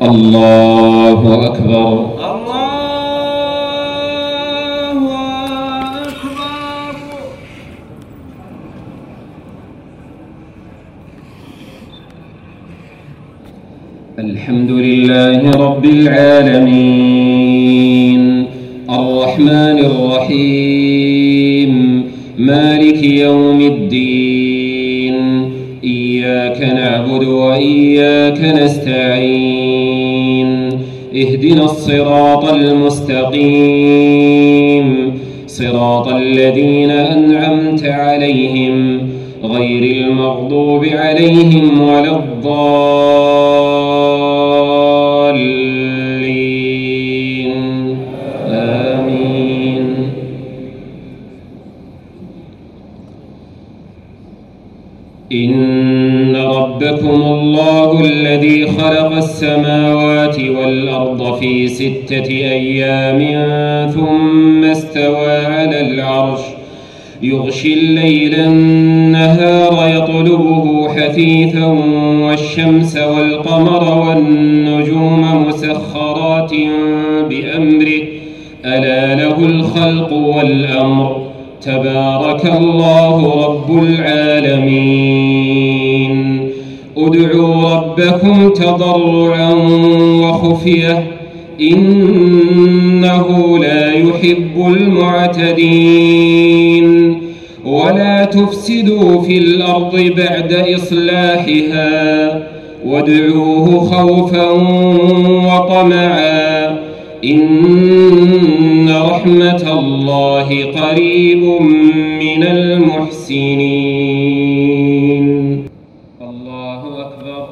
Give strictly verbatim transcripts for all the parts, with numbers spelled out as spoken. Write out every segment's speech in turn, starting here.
الله أكبر. الله أكبر. الحمد لله رب العالمين الرحمن الرحيم مالك يوم الدين إياك نعبد وإياك نستعين اهدنا الصراط المستقيم صراط الذين أنعمت عليهم غير المغضوب عليهم ولا الضالين آمين. إن ربكم الله الذي خلق السماوات والأرض في ستة أيام ثم استوى على العرش يغشي الليل النهار يطلبه حثيثا والشمس والقمر والنجوم مسخرات بأمره ألا له الخلق والأمر تبارك الله رب العالمين. ادعوا ربكم تضرعا وخفية إنه لا يحب المعتدين. ولا تفسدوا في الأرض بعد إصلاحها وادعوه خوفا وطمعا إن رحمة الله قريب من المحسنين. الله أكبر.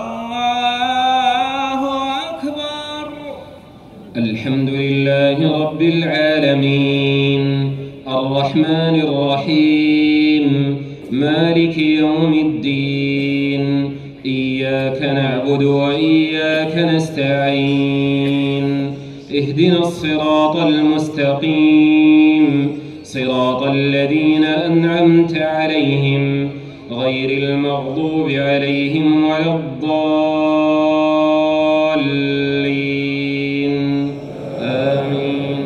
الله أكبر. الحمد لله رب العالمين الرحمن الرحيم مالك يوم الدين إياك نعبد وإياك نستعين اهدنا الصراط المستقيم صراط الذين أنعمت عليهم غير المغضوب عليهم ولا الضالين آمين.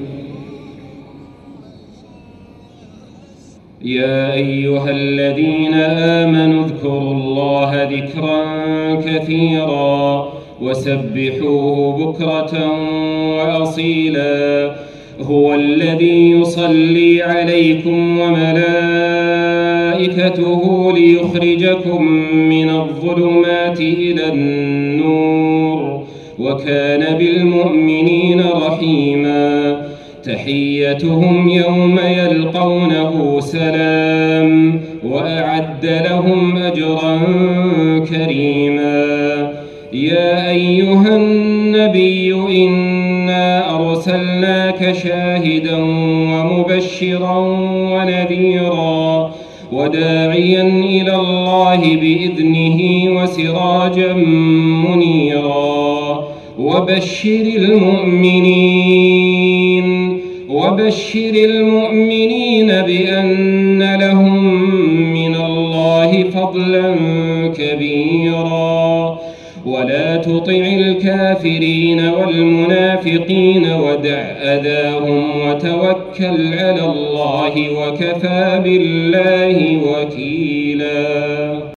يا أيها الذين آمنوا اذكروا الله ذكرا كثيرا وسبحوه بكرة وأصيلا هو الذي يصلي عليكم وملائكته ليخرجكم من الظلمات إلى النور وكان بالمؤمنين رحيما. تحيتهم يوم يلقونه سلام وأعد لهم أجرا كريما. يا أيها النبي إنا أرسلناك شاهدا ومبشرا ونذيرا وداعيا إلى الله بإذنه وسراجا منيرا وبشر المؤمنين وبشر المؤمنين بأن لهم من الله فضلا كبيرا. ولا تطع الكافرين والمنافقين ودع أذاهم وتوكل على الله وكفى بالله وكيلا.